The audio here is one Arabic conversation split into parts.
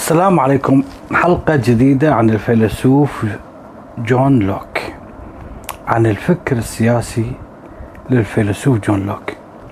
السلام عليكم. حلقة جديدة عن الفيلسوف جون لوك، عن الفكر السياسي للفيلسوف جون لوك.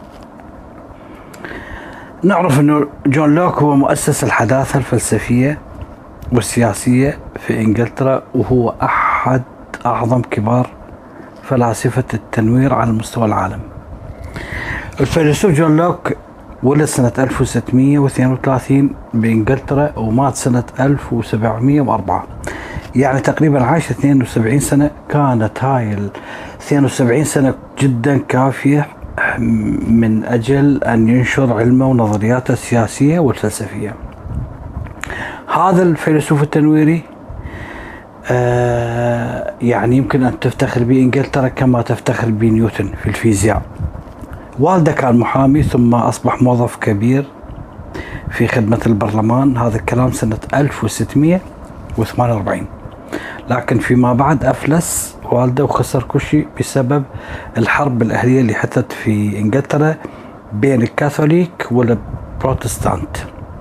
نعرف أنه جون لوك هو مؤسس الحداثة الفلسفية والسياسية في إنجلترا، وهو أحد أعظم كبار فلاسفة التنوير على مستوى العالم. الفيلسوف جون لوك ولد سنة 1632 بإنجلترا ومات سنة 1704، يعني تقريبا عاش 72 سنة. كانت هاي 72 سنة جدا كافية من أجل أن ينشر علمه ونظرياته السياسية والفلسفية. هذا الفيلسوف التنويري يعني يمكن أن تفتخر به إنجلترا كما تفتخر به نيوتن في الفيزياء. والده كان محامي ثم أصبح موظف كبير في خدمة البرلمان، هذا الكلام سنة 1648. لكن فيما بعد أفلس والده وخسر كل شيء بسبب الحرب الأهلية اللي حدثت في إنجلترا بين الكاثوليك والبروتستانت.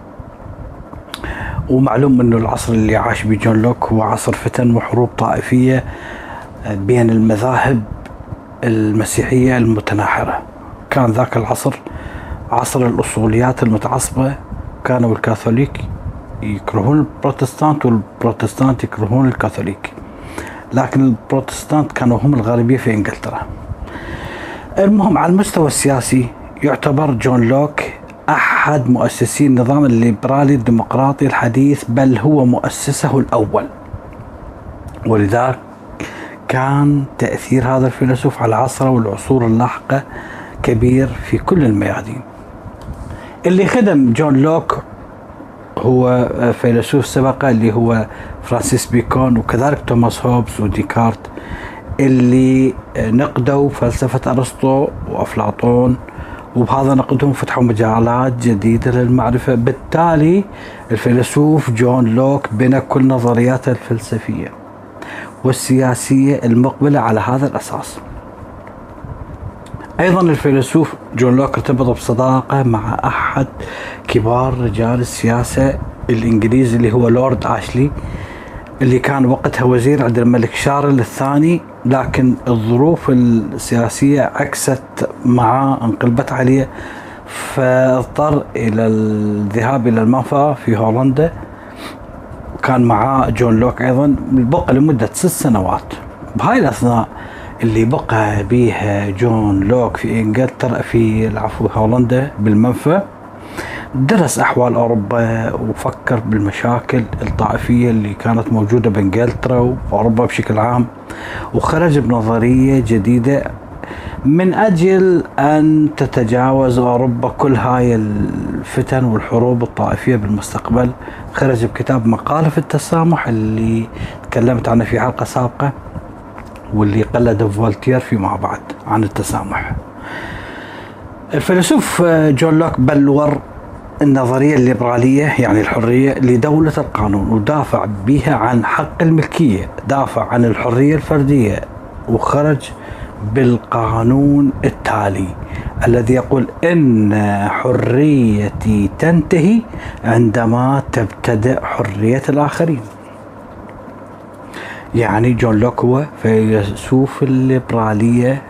ومعلوم أنه العصر اللي عاش به جون لوك هو عصر فتن وحروب طائفية بين المذاهب المسيحية المتناحرة. كان ذاك العصر عصر الأصوليات المتعصبة، كانوا الكاثوليك يكرهون البروتستانت والبروتستانت يكرهون الكاثوليك، لكن البروتستانت كانوا هم الغالبية في إنجلترا. المهم، على المستوى السياسي يعتبر جون لوك أحد مؤسسي النظام الليبرالي الديمقراطي الحديث، بل هو مؤسسه الأول. ولذلك كان تأثير هذا الفيلسوف على عصره والعصور اللاحقة كبير في كل الميادين. اللي خدم جون لوك هو فيلسوف سبقه اللي هو فرانسيس بيكون، وكذلك توماس هوبز وديكارت، اللي نقدوا فلسفة أرسطو وأفلاطون، وبهذا نقدهم فتحوا مجالات جديدة للمعرفة. بالتالي الفيلسوف جون لوك بنى كل نظرياته الفلسفية والسياسية المقبلة على هذا الأساس. أيضا الفيلسوف جون لوك ارتبط بصداقة مع أحد كبار رجال السياسة الإنجليزي اللي هو لورد أشلي، اللي كان وقتها وزير عند الملك شارل الثاني، لكن الظروف السياسية عكست معه، انقلبت عليه، فاضطر إلى الذهاب إلى المنفى في هولندا. كان معاه جون لوك أيضا، بقى لمدة 6 سنوات. بهاي الأثناء اللي بقى بيها جون لوك في إنجلترا في هولندا بالمنفى، درس أحوال أوروبا وفكر بالمشاكل الطائفية اللي كانت موجودة بإنجلترا وأوروبا بشكل عام، وخرج بنظرية جديدة من أجل أن تتجاوز أوروبا كل هاي الفتن والحروب الطائفية بالمستقبل. خرج بكتاب مقالة في التسامح اللي تكلمت عنه في حلقة سابقة، واللي قلده فولتير فيما بعد عن التسامح. الفيلسوف جون لوك بلور النظرية الليبرالية، يعني الحرية لدولة القانون، ودافع بها عن حق الملكية، دافع عن الحرية الفردية، وخرج بالقانون التالي الذي يقول إن حريتي تنتهي عندما تبتدأ حرية الآخرين. يعني جون لوك هو فيلسوف الليبرالية،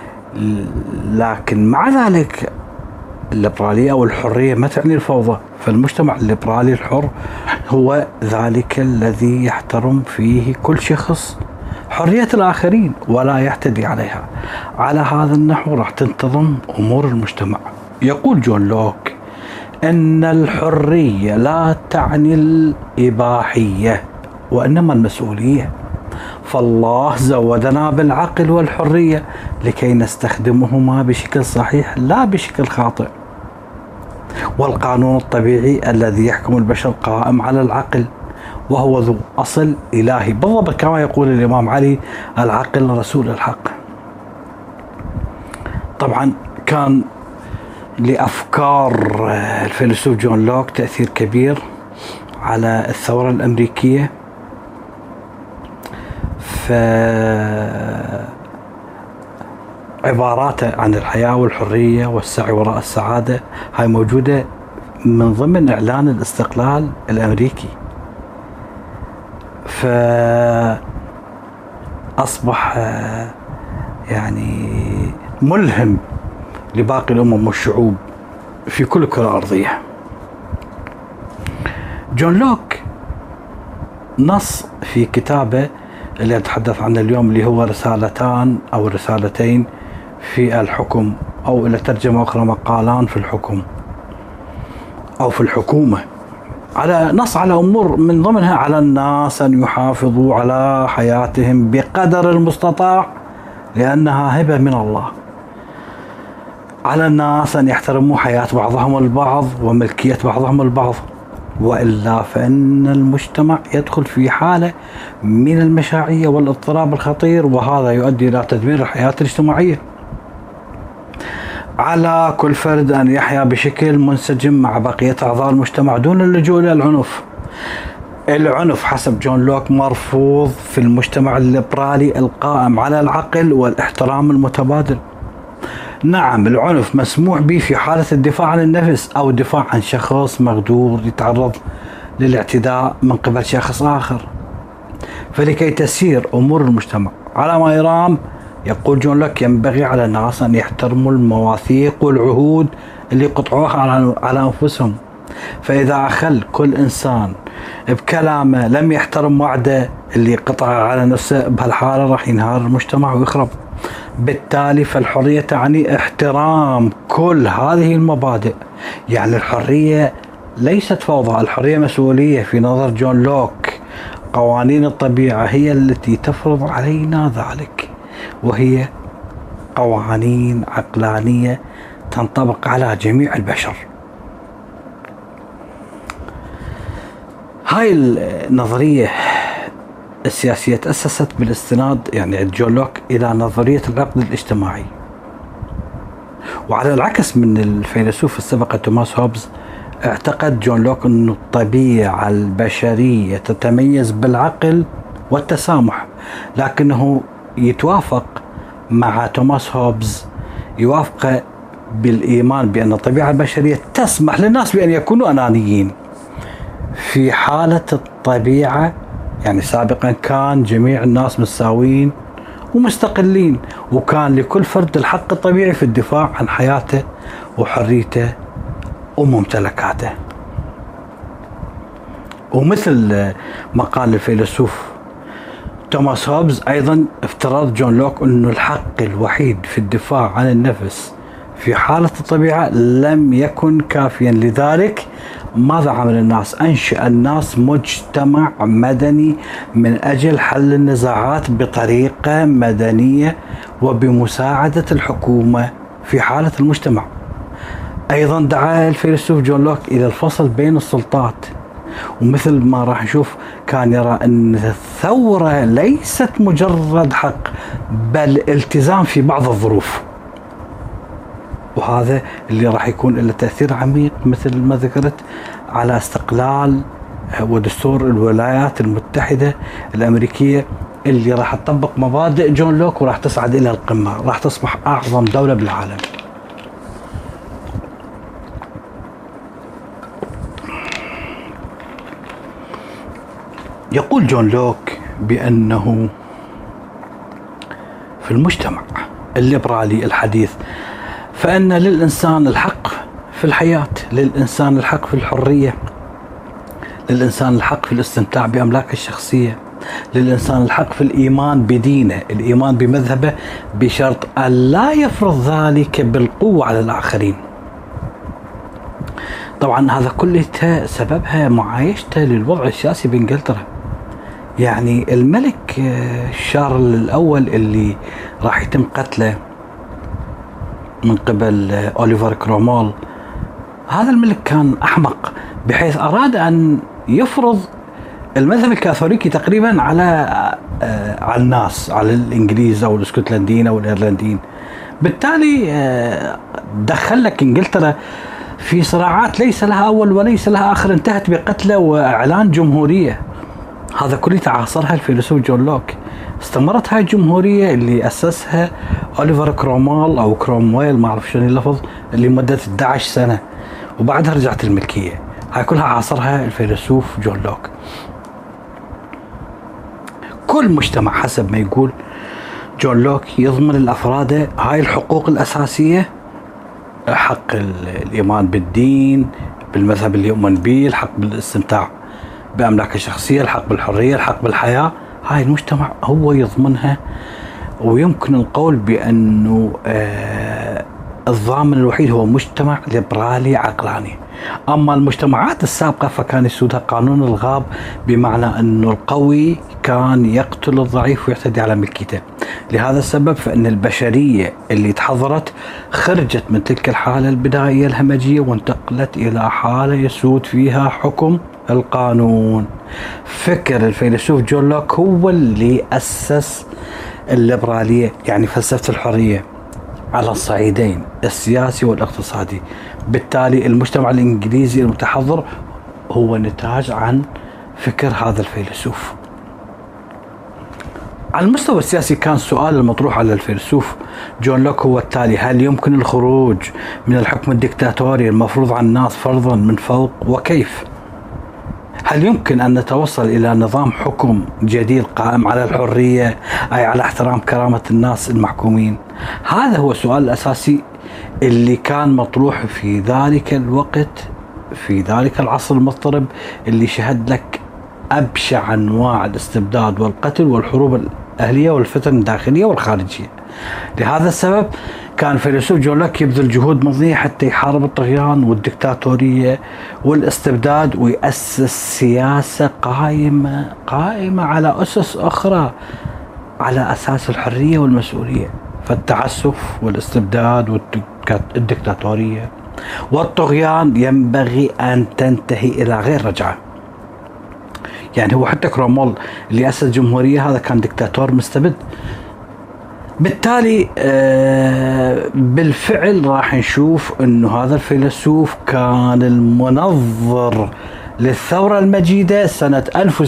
لكن مع ذلك الليبرالية أو الحرية ما تعني الفوضى. فالمجتمع الليبرالي الحر هو ذلك الذي يحترم فيه كل شخص حرية الآخرين ولا يعتدي عليها. على هذا النحو راح تنتظم أمور المجتمع. يقول جون لوك أن الحرية لا تعني الإباحية وإنما المسؤولية، فالله زودنا بالعقل والحرية لكي نستخدمهما بشكل صحيح لا بشكل خاطئ. والقانون الطبيعي الذي يحكم البشر قائم على العقل، وهو ذو أصل إلهي، بالضبط كما يقول الإمام علي: العقل رسول الحق. طبعا كان لأفكار الفيلسوف جون لوك تأثير كبير على الثورة الأمريكية. فعباراته عن الحياة والحرية والسعي وراء السعادة هاي موجودة من ضمن إعلان الاستقلال الأمريكي، فأصبح يعني ملهم لباقي الأمم والشعوب في كل الكرة الأرضية. جون لوك نص في كتابه اللي أتحدث عنه اليوم، اللي هو رسالتان أو رسالتين في الحكم، أو إلى ترجمة أخرى مقالان في الحكم أو في الحكومة، نص على أمور من ضمنها على الناس أن يحافظوا على حياتهم بقدر المستطاع لأنها هبة من الله، على الناس أن يحترموا حياة بعضهم البعض وملكية بعضهم البعض، وإلا فإن المجتمع يدخل في حالة من المشاعية والاضطراب الخطير، وهذا يؤدي إلى تدمير الحياة الاجتماعية. على كل فرد أن يحيا بشكل منسجم مع بقية أعضاء المجتمع دون اللجوء إلى العنف. العنف حسب جون لوك مرفوض في المجتمع الليبرالي القائم على العقل والاحترام المتبادل. نعم، العنف مسموح به في حالة الدفاع عن النفس أو الدفاع عن شخص مقدور يتعرض للاعتداء من قبل شخص آخر. فلكي تسير أمور المجتمع على ما يرام، يقول جون لوك، ينبغي على الناس أن يحترموا المواثيق والعهود اللي قطعوها على أنفسهم. فإذا أخل كل إنسان بكلامه لم يحترم وعده اللي قطعه على نفسه، بهالحالة راح ينهار المجتمع ويخرب. بالتالي فالحرية تعني احترام كل هذه المبادئ. يعني الحرية ليست فوضى، الحرية مسؤولية في نظر جون لوك. قوانين الطبيعة هي التي تفرض علينا ذلك، وهي قوانين عقلانية تنطبق على جميع البشر. هاي النظرية السياسية تأسست بالاستناد يعني جون لوك إلى نظرية العقد الاجتماعي. وعلى العكس من الفيلسوف السابق توماس هوبز، اعتقد جون لوك أن الطبيعة البشرية تتميز بالعقل والتسامح، لكنه يتوافق مع توماس هوبز، يوافق بالإيمان بأن الطبيعة البشرية تسمح للناس بأن يكونوا أنانيين. في حالة الطبيعة يعني سابقا كان جميع الناس متساويين ومستقلين، وكان لكل فرد الحق الطبيعي في الدفاع عن حياته وحريته وممتلكاته. ومثل ما قال الفيلسوف توماس هوبز، أيضا افترض جون لوك أن الحق الوحيد في الدفاع عن النفس في حالة الطبيعة لم يكن كافيا. لذلك ماذا عمل الناس؟ أنشأ الناس مجتمع مدني من أجل حل النزاعات بطريقة مدنية وبمساعدة الحكومة في حالة المجتمع. أيضا دعا الفيلسوف جون لوك إلى الفصل بين السلطات، ومثل ما راح نشوف كان يرى أن الثورة ليست مجرد حق بل التزام في بعض الظروف، وهذا اللي راح يكون له تأثير عميق مثل ما ذكرت على استقلال ودستور الولايات المتحدة الأمريكية، اللي راح تطبق مبادئ جون لوك وراح تصعد إلى القمة، راح تصبح أعظم دولة بالعالم. يقول جون لوك بأنه في المجتمع الليبرالي الحديث فإن للإنسان الحق في الحياة، للإنسان الحق في الحرية، للإنسان الحق في الاستمتاع بأملاكه الشخصية، للإنسان الحق في الإيمان بدينه، الإيمان بمذهبه، بشرط أن لا يفرض ذلك بالقوة على الآخرين. طبعا هذا كله سببها معايشته للوضع السياسي بإنجلترا. يعني الملك شارل الأول اللي راح يتم قتله من قبل أوليفر كرومول، هذا الملك كان أحمق بحيث أراد أن يفرض المذهب الكاثوليكي تقريبا على الناس، على الإنجليز أو الاسكتلنديين أو الإيرلنديين. بالتالي دخل لك إنجلترا في صراعات ليس لها أول وليس لها آخر، انتهت بقتله وإعلان جمهورية. هذا كله عاصرها الفيلسوف جون لوك. استمرت هاي الجمهورية اللي أسسها أوليفر كرومويل أو كرومويل، ما أعرف شنو اللفظ، لمدة 11 سنة، وبعدها رجعت الملكية. هاي كلها عاصرها الفيلسوف جون لوك. كل مجتمع حسب ما يقول جون لوك يضمن الأفراد هاي الحقوق الأساسية: حق الإيمان بالدين، بالمذهب اللي يؤمن به، الحق بالاستمتاع بأملاك الشخصية، الحق بالحرية، الحق بالحياة. هاي المجتمع هو يضمنها، ويمكن القول بأنه الضامن الوحيد هو مجتمع ليبرالي عقلاني. أما المجتمعات السابقة فكان يسودها قانون الغاب، بمعنى أنه القوي كان يقتل الضعيف ويعتدي على ملكيته. لهذا السبب فإن البشرية اللي تحضرت خرجت من تلك الحالة البدائية الهمجية وانتقلت إلى حالة يسود فيها حكم القانون. فكر الفيلسوف جون لوك هو اللي أسس الليبرالية، يعني فلسفة الحرية، على الصعيدين السياسي والاقتصادي. بالتالي المجتمع الإنجليزي المتحضر هو نتاج عن فكر هذا الفيلسوف. على المستوى السياسي كان السؤال المطروح على الفيلسوف جون لوك هو التالي: هل يمكن الخروج من الحكم الدكتاتوري المفروض على الناس فرضا من فوق، وكيف؟ هل يمكن أن نتوصل إلى نظام حكم جديد قائم على الحرية، أي على احترام كرامة الناس المحكومين؟ هذا هو السؤال الأساسي اللي كان مطروح في ذلك الوقت، في ذلك العصر المضطرب اللي شهد لك أبشع أنواع الاستبداد والقتل والحروب الأهلية والفتن الداخلية والخارجية. لهذا السبب كان فيلسوف جون لوك يبذل جهود مضنية حتى يحارب الطغيان والدكتاتورية والاستبداد، ويأسس سياسة قائمة على أسس أخرى، على أساس الحرية والمسؤولية. فالتعسف والاستبداد والدكتاتورية والطغيان ينبغي أن تنتهي إلى غير رجعة. يعني هو حتى كرومول اللي أسس الجمهورية هذا كان دكتاتور مستبد. بالتالي بالفعل راح نشوف انه هذا الفيلسوف كان المنظر للثورة المجيدة سنة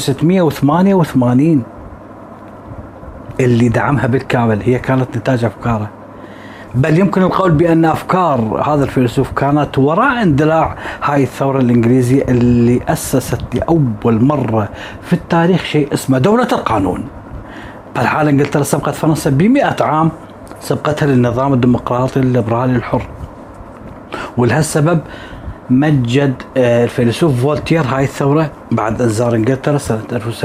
1688 اللي دعمها بالكامل. هي كانت نتاج أفكاره، بل يمكن القول بأن أفكار هذا الفيلسوف كانت وراء اندلاع هاي الثورة الإنجليزية اللي أسست لأول مرة في التاريخ شيء اسمه دولة القانون. بالحالة انجلترا سبقت فرنسا ب100 عام، سبقتها للنظام الديمقراطي الليبرالي الحر. ولهالسبب مجد الفيلسوف فولتير هاي الثورة بعد أن زار انجلترا سنة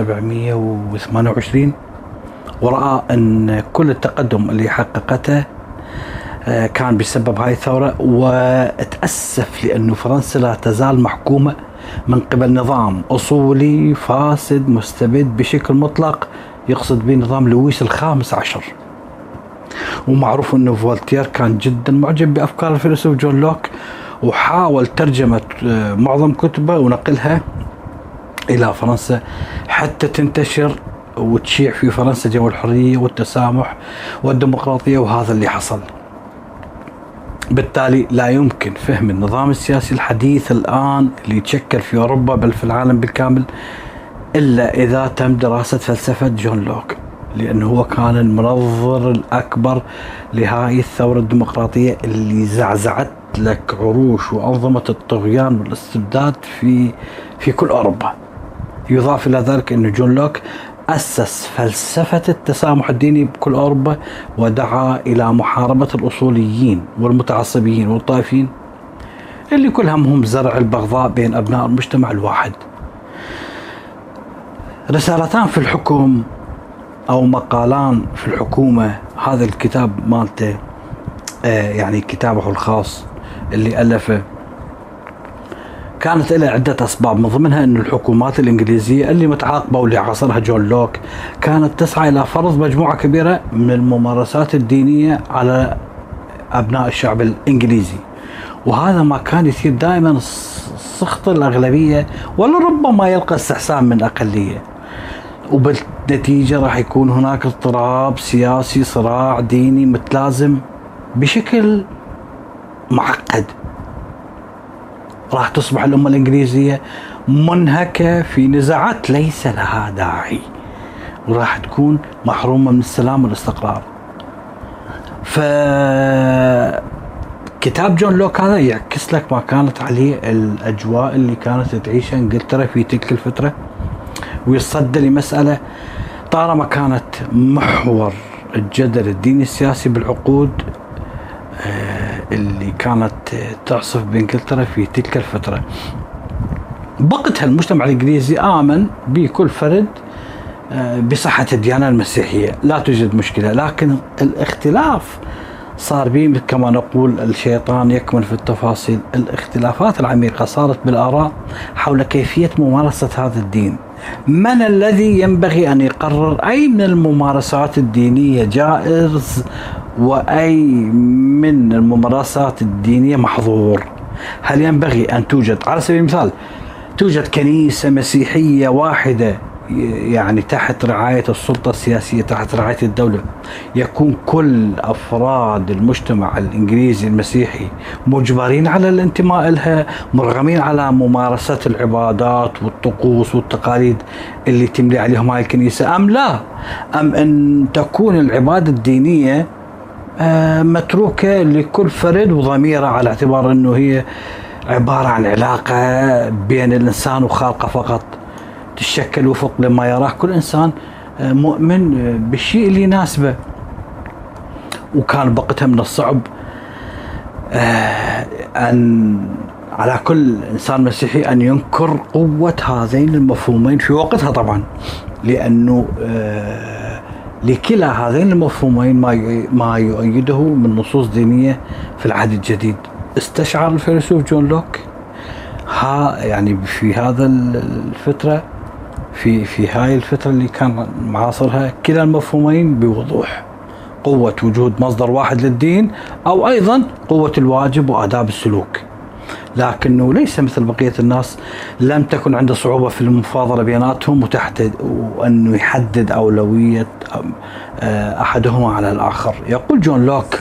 1728، ورأى أن كل التقدم اللي حققته كان بسبب هاي الثورة، وتأسف لأنه فرنسا لا تزال محكومة من قبل نظام أصولي فاسد مستبد بشكل مطلق، يقصد به نظام لويس ال15. ومعروف أنه فولتير كان جدا معجب بأفكار الفيلسوف جون لوك، وحاول ترجمة معظم كتبه ونقلها إلى فرنسا حتى تنتشر وتشيع في فرنسا جو الحرية والتسامح والديمقراطية، وهذا اللي حصل. بالتالي لا يمكن فهم النظام السياسي الحديث الآن اللي يتشكل في أوروبا بل في العالم بالكامل إلا إذا تم دراسة فلسفة جون لوك، لأنه هو كان المنظر الأكبر لهاي الثورة الديمقراطية اللي زعزعت لك عروش وأنظمة الطغيان والاستبداد في كل أوروبا. يضاف إلى ذلك أن جون لوك أسس فلسفة التسامح الديني بكل أوروبا، ودعا إلى محاربة الأصوليين والمتعصبين والطائفيين اللي كل همهم زرع البغضاء بين أبناء المجتمع الواحد. رسالتان في الحكم أو مقالان في الحكومة، هذا الكتاب مالته يعني كتابه الخاص اللي ألفه، كانت له عدة أسباب، من ضمنها أن الحكومات الإنجليزية اللي متعاقبة واللي عاصرها جون لوك كانت تسعى إلى فرض مجموعة كبيرة من الممارسات الدينية على أبناء الشعب الإنجليزي، وهذا ما كان يثير دائما سخط الأغلبية ولربما يلقى استحسان من أقلية، وبالنتيجة راح يكون هناك اضطراب سياسي، صراع ديني متلازم بشكل معقد. راح تصبح الأمة الإنجليزية منهكة في نزاعات ليس لها داعي، وراح تكون محرومة من السلام والاستقرار. كتاب جون لوك هذا يعكس لك ما كانت عليه الأجواء اللي كانت تعيشها إنجلترا في تلك الفترة، ويصدى لمسألة طالما كانت محور الجدل الديني السياسي بالعقود اللي كانت تعصف بإنجلترا في تلك الفترة. بقتها المجتمع الإنجليزي آمن بكل فرد بصحة الديانة المسيحية، لا توجد مشكلة، لكن الاختلاف صار به كما نقول الشيطان يكمن في التفاصيل. الاختلافات العميقة صارت بالآراء حول كيفية ممارسة هذا الدين. من الذي ينبغي أن يقرر أي من الممارسات الدينية جائز وأي من الممارسات الدينية محظور؟ هل ينبغي أن توجد على سبيل المثال توجد كنيسة مسيحية واحدة يعني تحت رعاية السلطة السياسية، تحت رعاية الدولة، يكون كل أفراد المجتمع الإنجليزي المسيحي مجبرين على الانتماء لها، مرغمين على ممارسة العبادات والطقوس والتقاليد اللي تملي عليهم هاي الكنيسة، أم لا؟ أم أن تكون العبادة الدينية متروكة لكل فرد وضميره، على اعتبار أنه هي عبارة عن علاقة بين الإنسان وخالقه فقط، تشكل وفق لما يراه كل إنسان مؤمن بالشيء اللي يناسبه. وكان بقتها من الصعب أن على كل إنسان مسيحي أن ينكر قوة هذين المفهومين في وقتها طبعا، لأنه لكلا هذين المفهومين ما يؤيده من نصوص دينية في العهد الجديد. استشعر الفيلسوف جون لوك يعني في هذا الفترة في هاي الفترة اللي كان معاصرها كلا المفهومين بوضوح: قوة وجود مصدر واحد للدين، أو أيضا قوة الواجب وآداب السلوك. لكنه ليس مثل بقية الناس، لم تكن عنده صعوبة في المفاضلة بيناتهم وأنه يحدد أولوية أحدهما على الآخر. يقول جون لوك: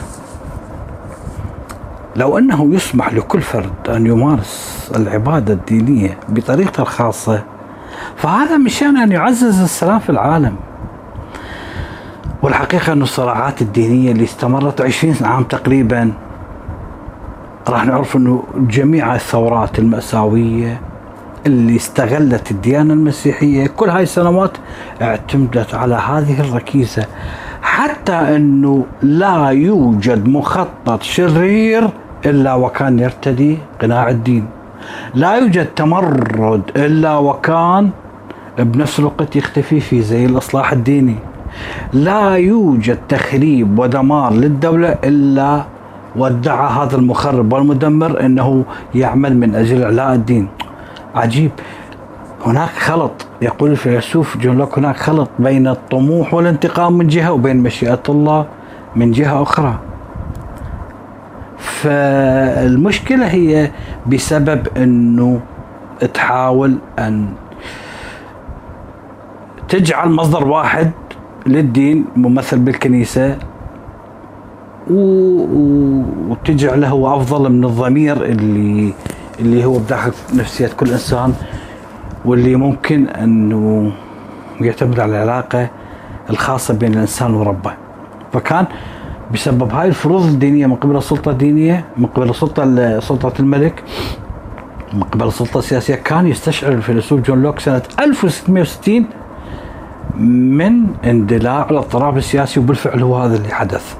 لو أنه يسمح لكل فرد أن يمارس العبادة الدينية بطريقته الخاصة، فهذا من شأن أن يعزز السلام في العالم. والحقيقة أن الصراعات الدينية اللي استمرت 20 عام تقريبا، راح نعرف أنه جميع الثورات المأساوية اللي استغلت الديانة المسيحية كل هاي السنوات اعتمدت على هذه الركيزة، حتى أنه لا يوجد مخطط شرير إلا وكان يرتدي قناع الدين، لا يوجد تمرد إلا وكان بنفس الوقت يختفي في زي الإصلاح الديني، لا يوجد تخريب ودمار للدولة إلا وادعى هذا المخرب والمدمر أنه يعمل من أجل إعلاء الدين. عجيب، هناك خلط. يقول الفيلسوف جون لوك: هناك خلط بين الطموح والانتقام من جهة وبين مشيئة الله من جهة أخرى. فالمشكلة هي بسبب أنه تحاول أن تجعل مصدر واحد للدين ممثل بالكنيسة وتجعله هو أفضل من الضمير اللي هو بداخل نفسية كل إنسان، واللي ممكن أنه يعتمد على العلاقة الخاصة بين الإنسان وربه. فكان بسبب هاي الفروض الدينية من قبل السلطة الدينية، من قبل سلطة الملك، من قبل السلطة السياسية، كان يستشعر الفيلسوف جون لوك سنة 1660 من اندلاع الاضطراب السياسي، وبالفعل هو هذا اللي حدث.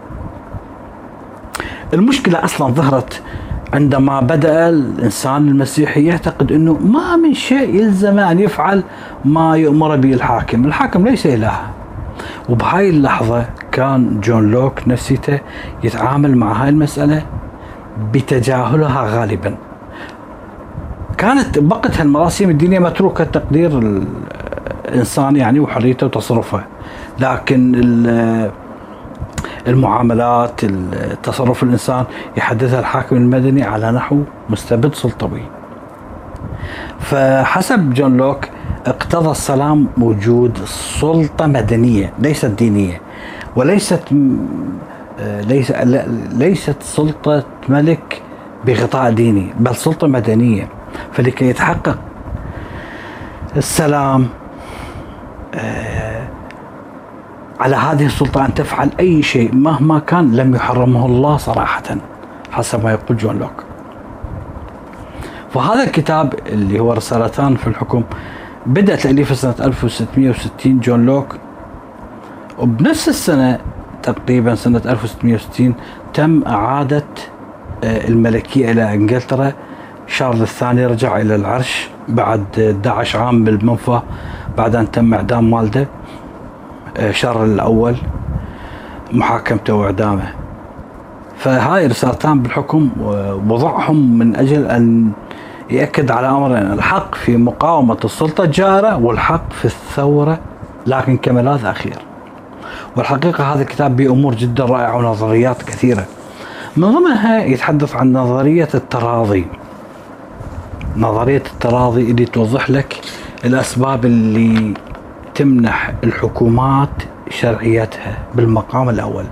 المشكلة أصلا ظهرت عندما بدأ الإنسان المسيحي يعتقد أنه ما من شيء يلزم أن يفعل ما يؤمر به الحاكم. الحاكم ليس إله. وبهاي اللحظة كان جون لوك نفسيته يتعامل مع هاي المسألة بتجاهلها غالبا. كانت بقتها المراسيم الدينية متروكة تقدير الإنسان يعني وحريته وتصرفه، لكن المعاملات تصرف الإنسان يحددها الحاكم المدني على نحو مستبد سلطوي. فحسب جون لوك اقتضى السلام وجود سلطة مدنية ليست دينية، ليست سلطة ملك بغطاء ديني، بل سلطة مدنية. فلكي يتحقق السلام على هذه السلطة أن تفعل أي شيء مهما كان لم يحرمه الله صراحة، حسب ما يقول جون لوك. فهذا الكتاب اللي هو رسالتان في الحكم بدأ تأليفه سنة 1660 جون لوك، وبنفس السنة تقريبا سنة 1660 تم إعادة الملكية إلى إنجلترا. شارل الثاني رجع إلى العرش بعد 11 عام بالمنفى بعد أن تم إعدام والده شارل الأول، محاكمته وإعدامه. فهاي رسالتان بالحكم وضعهم من أجل أن يأكد على أمرين: الحق في مقاومة السلطة الجائرة والحق في الثورة لكن كملاذ أخير. والحقيقة هذا الكتاب بأمور جدا رائعة ونظريات كثيرة، من ضمنها يتحدث عن نظرية التراضي. نظرية التراضي اللي توضح لك الأسباب اللي تمنح الحكومات شرعيتها بالمقام الأول.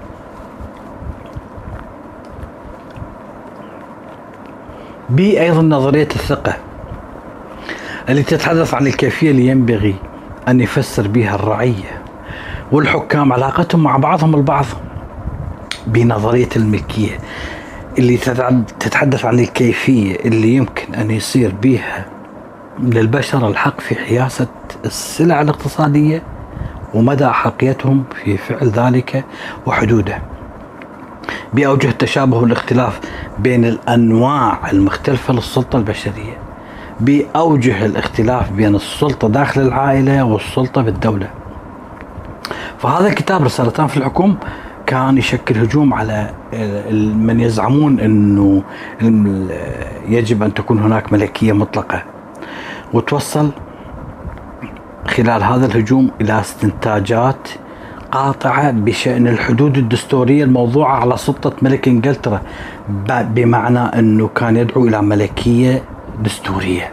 أيضا نظرية الثقة اللي تتحدث عن الكيفية اللي ينبغي أن يفسر بها الرعية والحكام علاقتهم مع بعضهم البعض. بنظرية الملكية اللي تتحدث عن الكيفية اللي يمكن أن يصير بها للبشر الحق في حيازة السلع الاقتصادية ومدى أحقيتهم في فعل ذلك وحدوده. بأوجه التشابه والاختلاف بين الأنواع المختلفة للسلطة البشرية، بأوجه الاختلاف بين السلطة داخل العائلة والسلطة بالدولة. فهذا الكتاب رسالتان في الحكم كان يشكل هجوم على من يزعمون أنه يجب أن تكون هناك ملكية مطلقة، وتوصل خلال هذا الهجوم إلى استنتاجات قاطعة بشأن الحدود الدستورية الموضوعة على سلطة ملك إنجلترا، بمعنى أنه كان يدعو إلى ملكية دستورية.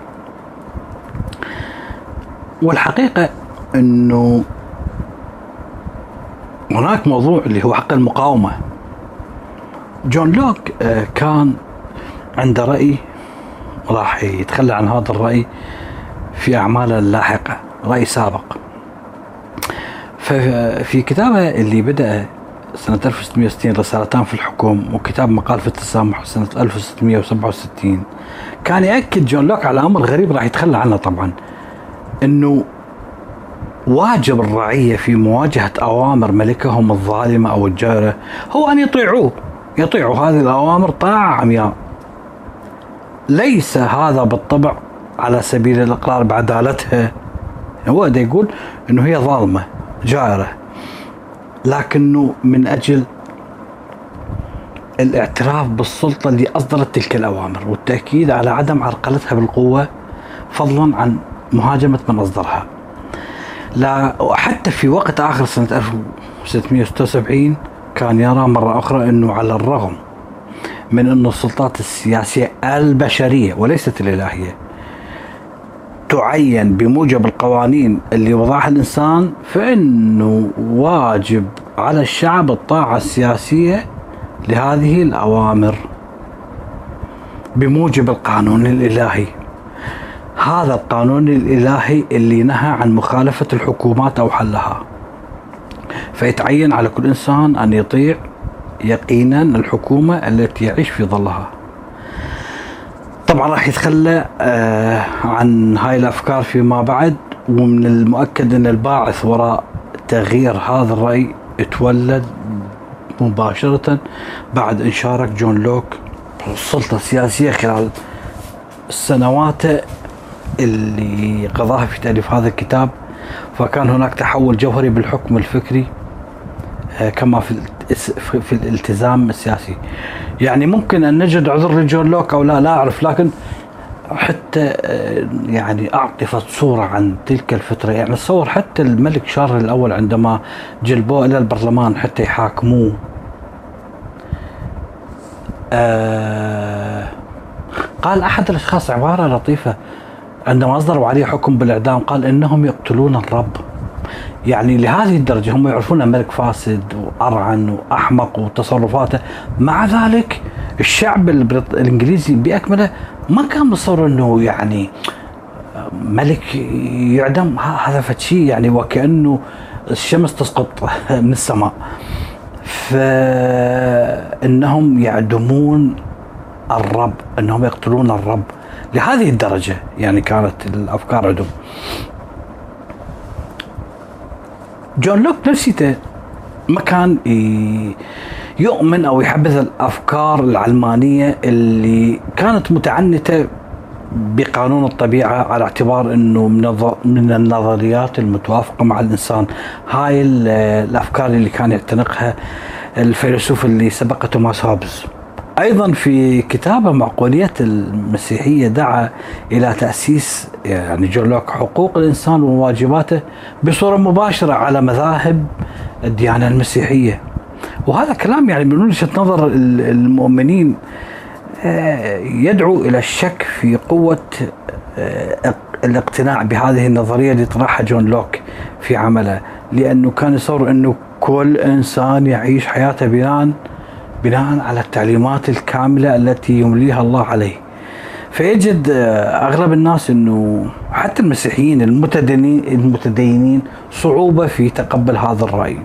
والحقيقة أنه هناك موضوع اللي هو حق المقاومة. جون لوك كان عنده رأي راح يتخلى عن هذا الرأي في أعماله اللاحقة، رأي سابق. ففي كتابه اللي بدأ سنة 1660 رسالتان في الحكم وكتاب مقال في التسامح سنة 1667 كان يأكد جون لوك على أمر غريب راح يتخلى عنه طبعا، أنه واجب الرعية في مواجهة أوامر ملكهم الظالمة أو الجائرة هو أن يطيعوا هذه الأوامر طاعة عمياء. ليس هذا بالطبع على سبيل الإقرار بعدالتها، هو ده يقول أنه هي ظالمة جائرة، لكنه من أجل الاعتراف بالسلطة اللي أصدرت تلك الأوامر والتأكيد على عدم عرقلتها بالقوة فضلا عن مهاجمة من أصدرها. لا حتى في وقت آخر سنة 1676 كان يرى مرة أخرى أنه على الرغم من أن السلطات السياسية البشرية وليست الإلهية تعين بموجب القوانين اللي وضعها الإنسان، فإنه واجب على الشعب الطاعة السياسية لهذه الأوامر بموجب القانون الإلهي. هذا القانون الإلهي اللي نهى عن مخالفة الحكومات أو حلها، فيتعين على كل إنسان أن يطيع يقينا الحكومة التي يعيش في ظلها. طبعا راح يتخلى عن هاي الأفكار فيما بعد، ومن المؤكد أن الباعث وراء تغيير هذا الرأي اتولد مباشرة بعد أن شارك جون لوك السلطة السياسية خلال السنوات اللي قضاها في تأليف هذا الكتاب. فكان هناك تحول جوهري بالحكم الفكري كما في الالتزام السياسي. يعني ممكن أن نجد عذر لجون لوك أو لا أعرف، لكن حتى يعني أعطفت صورة عن تلك الفترة. يعني تصور حتى الملك شارل الأول عندما جلبوه إلى البرلمان حتى يحاكموه، قال أحد الأشخاص عبارة لطيفة عندما أصدروا عليه حكم بالإعدام، قال إنهم يقتلون الرب. يعني لهذه الدرجة هم يعرفون الملك فاسد وأرعن وأحمق وتصرفاته، مع ذلك الشعب الإنجليزي بأكمله ما كان مصر إنه يعني ملك يعدم. هذا فشي يعني وكأنه الشمس تسقط من السماء. فإنهم يعدمون الرب، أنهم يقتلون الرب. لهذه الدرجة يعني كانت الأفكار عندهم. جون لوك نفسيته ما كان يؤمن أو يحبذ الأفكار العلمانية اللي كانت متعنتة بقانون الطبيعة، على اعتبار أنه من النظريات المتوافقة مع الإنسان. هاي الأفكار اللي كان يعتنقها الفيلسوف اللي سبق توماس هوبز. أيضا في كتابه معقولية المسيحية دعا إلى تأسيس يعني جون لوك حقوق الإنسان وواجباته بصورة مباشرة على مذاهب الديانة المسيحية. وهذا كلام يعني من وجهة نظر المؤمنين يدعو إلى الشك في قوة الاقتناع بهذه النظرية اللي طرحها جون لوك في عمله، لأنه كان يصور أنه كل إنسان يعيش حياته بناء على التعليمات الكاملة التي يمليها الله عليه. فيجد أغلب الناس أنه حتى المسيحيين المتدينين صعوبة في تقبل هذا الرأي.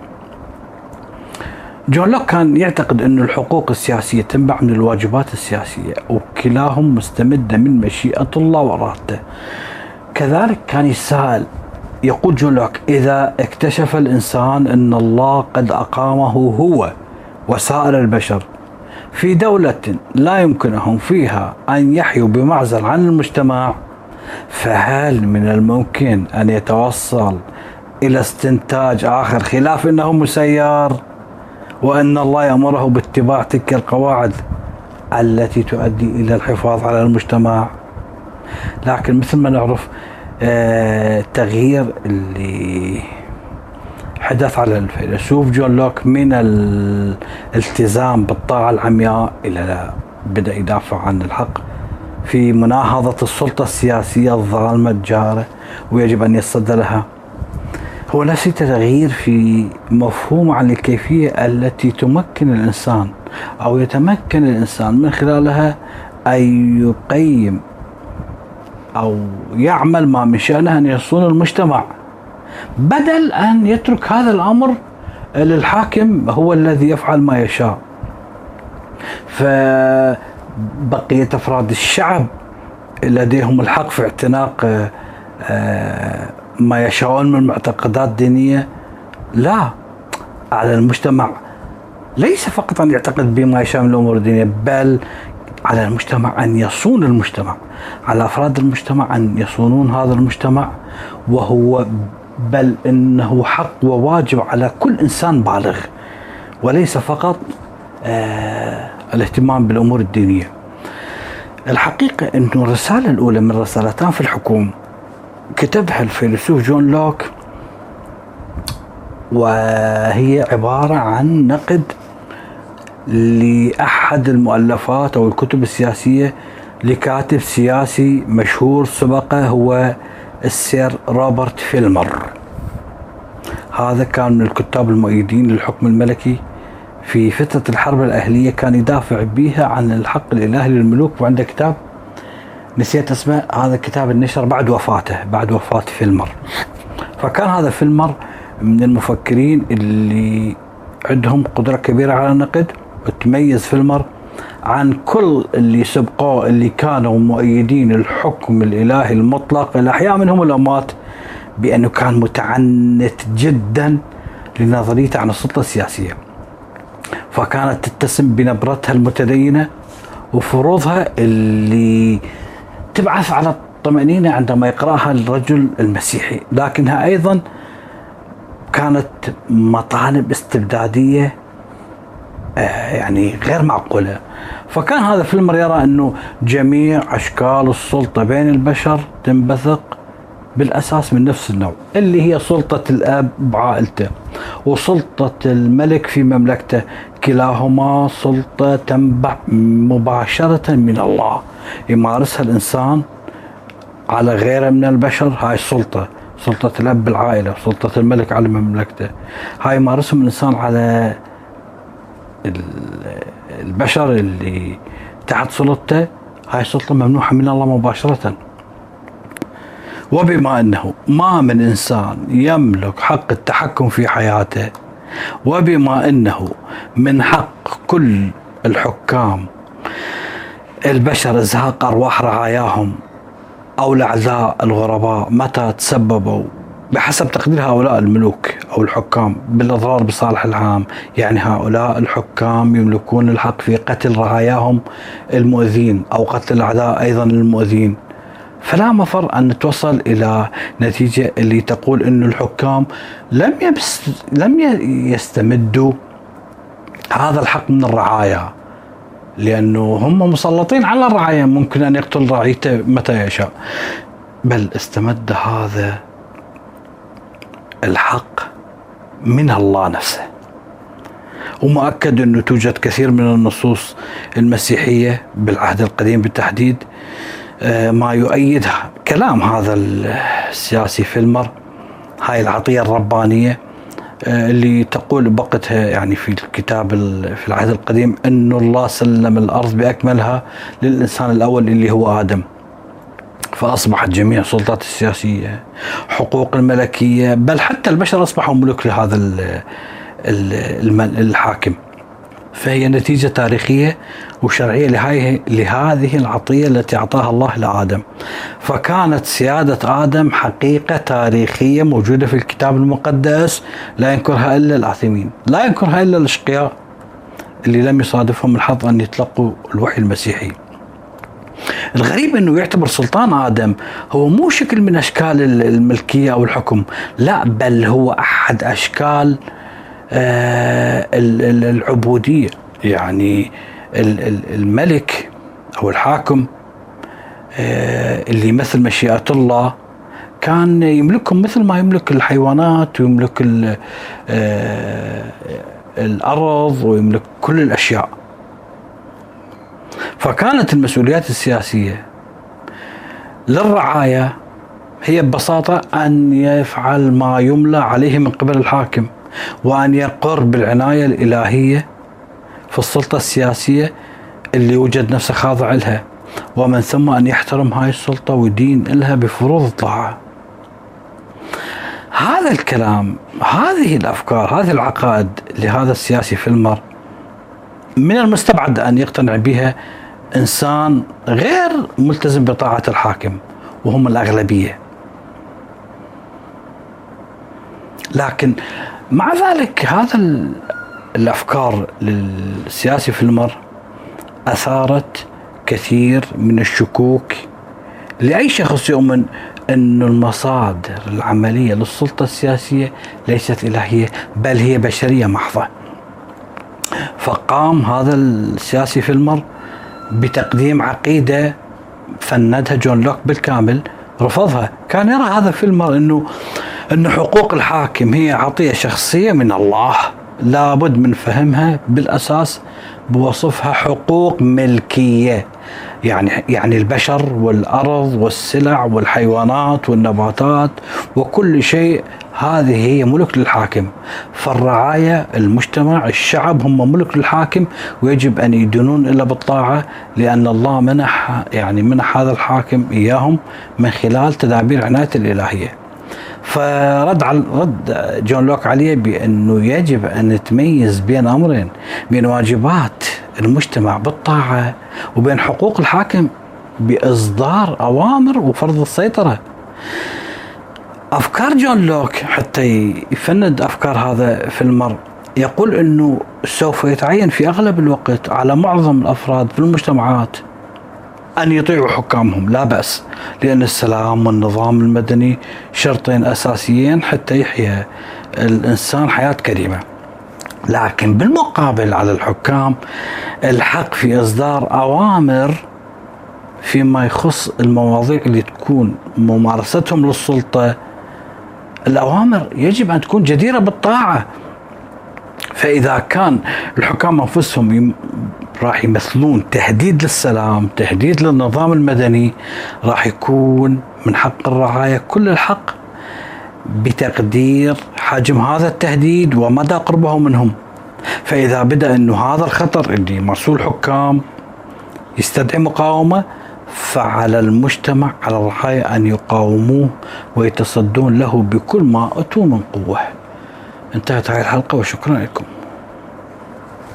جون لوك كان يعتقد أن الحقوق السياسية تنبع من الواجبات السياسية، وكلاهم مستمدة من مشيئة الله وإرادته. كذلك كان يسأل، يقول جون لوك: إذا اكتشف الإنسان أن الله قد أقامه هو وسائر البشر في دولة لا يمكنهم فيها أن يحيوا بمعزل عن المجتمع، فهل من الممكن أن يتوصل إلى استنتاج آخر خلاف أنه مسير، وأن الله يأمره باتباع تلك القواعد التي تؤدي إلى الحفاظ على المجتمع؟ لكن مثل ما نعرف التغيير اللي حدث على الفيلسوف جون لوك من الالتزام بالطاعة العمياء إلى بدأ يدافع عن الحق في مناهضة السلطة السياسية الظالمة الجارة ويجب أن يصد لها. هو نفس تغيير في مفهوم عن الكيفية التي تمكن الإنسان أو يتمكن الإنسان من خلالها أن يقيم أو يعمل ما من شأنه أن يصون المجتمع، بدل أن يترك هذا الأمر للحاكم هو الذي يفعل ما يشاء. فبقية أفراد الشعب لديهم الحق في اعتناق ما يشاءون من معتقدات دينية. لا، على المجتمع ليس فقط أن يعتقد بما يشاء من الأمور الدينية، بل على المجتمع أن يصون المجتمع، على أفراد المجتمع أن يصونون هذا المجتمع، وهو بل إنه حق وواجب على كل إنسان بالغ، وليس فقط الاهتمام بالأمور الدينية. الحقيقة أنه الرسالة الأولى من رسالتان في الحكم كتبها الفيلسوف جون لوك، وهي عبارة عن نقد لأحد المؤلفات أو الكتب السياسية لكاتب سياسي مشهور سبقه، هو السير روبرت فيلمر. هذا كان من الكتاب المؤيدين للحكم الملكي في فترة الحرب الأهلية، كان يدافع بها عن الحق الإلهي للملوك، وعنده كتاب نسيت اسمه. هذا الكتاب النشر بعد وفاته، بعد وفاة فيلمر. فكان هذا فيلمر من المفكرين اللي عندهم قدرة كبيرة على النقد، وتميز فيلمر عن كل اللي سبقوه اللي كانوا مؤيدين الحكم الإلهي المطلق، الأحياء منهم الأموات، بأنه كان متعنت جدا لنظريته عن السلطة السياسية. فكانت تتسم بنبرتها المتدينة وفروضها اللي تبعث على الطمأنينة عندما يقرأها الرجل المسيحي، لكنها أيضا كانت مطالب استبدادية يعني غير معقولة. فكان هذا فيلمر يرى أنه جميع أشكال السلطة بين البشر تنبثق بالأساس من نفس النوع، اللي هي سلطة الأب بعائلته وسلطة الملك في مملكته، كلاهما سلطة تنبع مباشرة من الله، يمارسها الإنسان على غيره من البشر. هاي السلطة، سلطة الأب بالعائلة، سلطة الملك على مملكته، هاي يمارسهم الإنسان على البشر اللي تحت سلطته. هاي السلطة ممنوحة من الله مباشرة. وبما أنه ما من إنسان يملك حق التحكم في حياته، وبما أنه من حق كل الحكام البشر إزهاق أرواح رعاياهم أو الأعداء الغرباء متى تسببوا بحسب تقدير هؤلاء الملوك أو الحكام بالإضرار بصالح العام. يعني هؤلاء الحكام يملكون الحق في قتل رعاياهم المؤذين أو قتل الأعداء أيضا المؤذين. فلا مفر أن نتوصل إلى نتيجة اللي تقول أن الحكام لم يستمدوا هذا الحق من الرعايا، لأنه هم مسلطين على الرعايا، ممكن أن يقتل رعيته متى يشاء، بل استمد هذا الحق من الله نفسه. ومؤكد أنه توجد كثير من النصوص المسيحية بالعهد القديم بالتحديد ما يؤيدها كلام هذا السياسي فيلمر، هاي العطية الربانية اللي تقول بقتها يعني في الكتاب في العهد القديم أن الله سلم الأرض بأكملها للإنسان الأول اللي هو آدم، فأصبحت جميع السلطات السياسية، حقوق الملكية، بل حتى البشر أصبحوا ملوك لهذا الحاكم. فهي نتيجة تاريخية وشرعية لهذه العطية التي أعطاها الله لآدم. فكانت سيادة آدم حقيقة تاريخية موجودة في الكتاب المقدس لا ينكرها إلا الآثمين، لا ينكرها إلا الأشقياء اللي لم يصادفهم الحظ أن يتلقوا الوحي المسيحي. الغريب أنه يعتبر سلطان آدم هو مو شكل من أشكال الملكية أو الحكم، لا، بل هو أحد أشكال العبودية. يعني الملك أو الحاكم اللي يمثل مشيئة الله كان يملكهم مثل ما يملك الحيوانات ويملك الأرض ويملك كل الأشياء. فكانت المسؤوليات السياسية للرعاية هي ببساطة أن يفعل ما يملى عليه من قبل الحاكم، وأن يقر بالعناية الإلهية في السلطة السياسية اللي وجد نفسه خاضع لها، ومن ثم أن يحترم هاي السلطة ويدين لها بفروض الطاعة. هذا الكلام، هذه الأفكار، هذه العقائد لهذا السياسي فيلمر من المستبعد أن يقتنع بها إنسان غير ملتزم بطاعة الحاكم، وهم الأغلبية. لكن مع ذلك هذا الأفكار للسياسي فيلمر أثارت كثير من الشكوك لأي شخص يؤمن أن المصادر العملية للسلطة السياسية ليست إلهية بل هي بشرية محضة. فقام هذا السياسي فيلمر بتقديم عقيدة فندها جون لوك بالكامل، رفضها. كان يرى هذا فيلمر أنه حقوق الحاكم هي عطية شخصية من الله لابد من فهمها بالأساس بوصفها حقوق ملكية، يعني البشر والأرض والسلع والحيوانات والنباتات وكل شيء هذه هي ملك للحاكم. فالرعاية، المجتمع، الشعب هم ملك للحاكم، ويجب أن يدينون إلا بالطاعة، لأن الله منح هذا الحاكم إياهم من خلال تدابير عناية الإلهية. فرد جون لوك عليه بأنه يجب أن نتميز بين أمرين، بين واجبات المجتمع بالطاعة وبين حقوق الحاكم بإصدار أوامر وفرض السيطرة. أفكار جون لوك حتى يفند أفكار هذا فيلمر يقول أنه سوف يتعين في أغلب الوقت على معظم الأفراد في المجتمعات أن يطيعوا حكامهم، لا بأس، لأن السلام والنظام المدني شرطين أساسيين حتى يحيا الإنسان حياة كريمة. لكن بالمقابل على الحكام الحق في إصدار أوامر فيما يخص المواضيع اللي تكون ممارستهم للسلطة. الأوامر يجب أن تكون جديرة بالطاعة. فإذا كان الحكام أنفسهم راح يمثلون تهديد للسلام، تهديد للنظام المدني، راح يكون من حق الرعاية كل الحق بتقدير حجم هذا التهديد ومدى قربه منهم. فإذا بدأ أنه هذا الخطر اللي مرسول الحكام يستدعي مقاومة، فعلى المجتمع، على الرعاية أن يقاوموه ويتصدون له بكل ما أتوا من قوة. انتهت هذه الحلقة وشكرا لكم.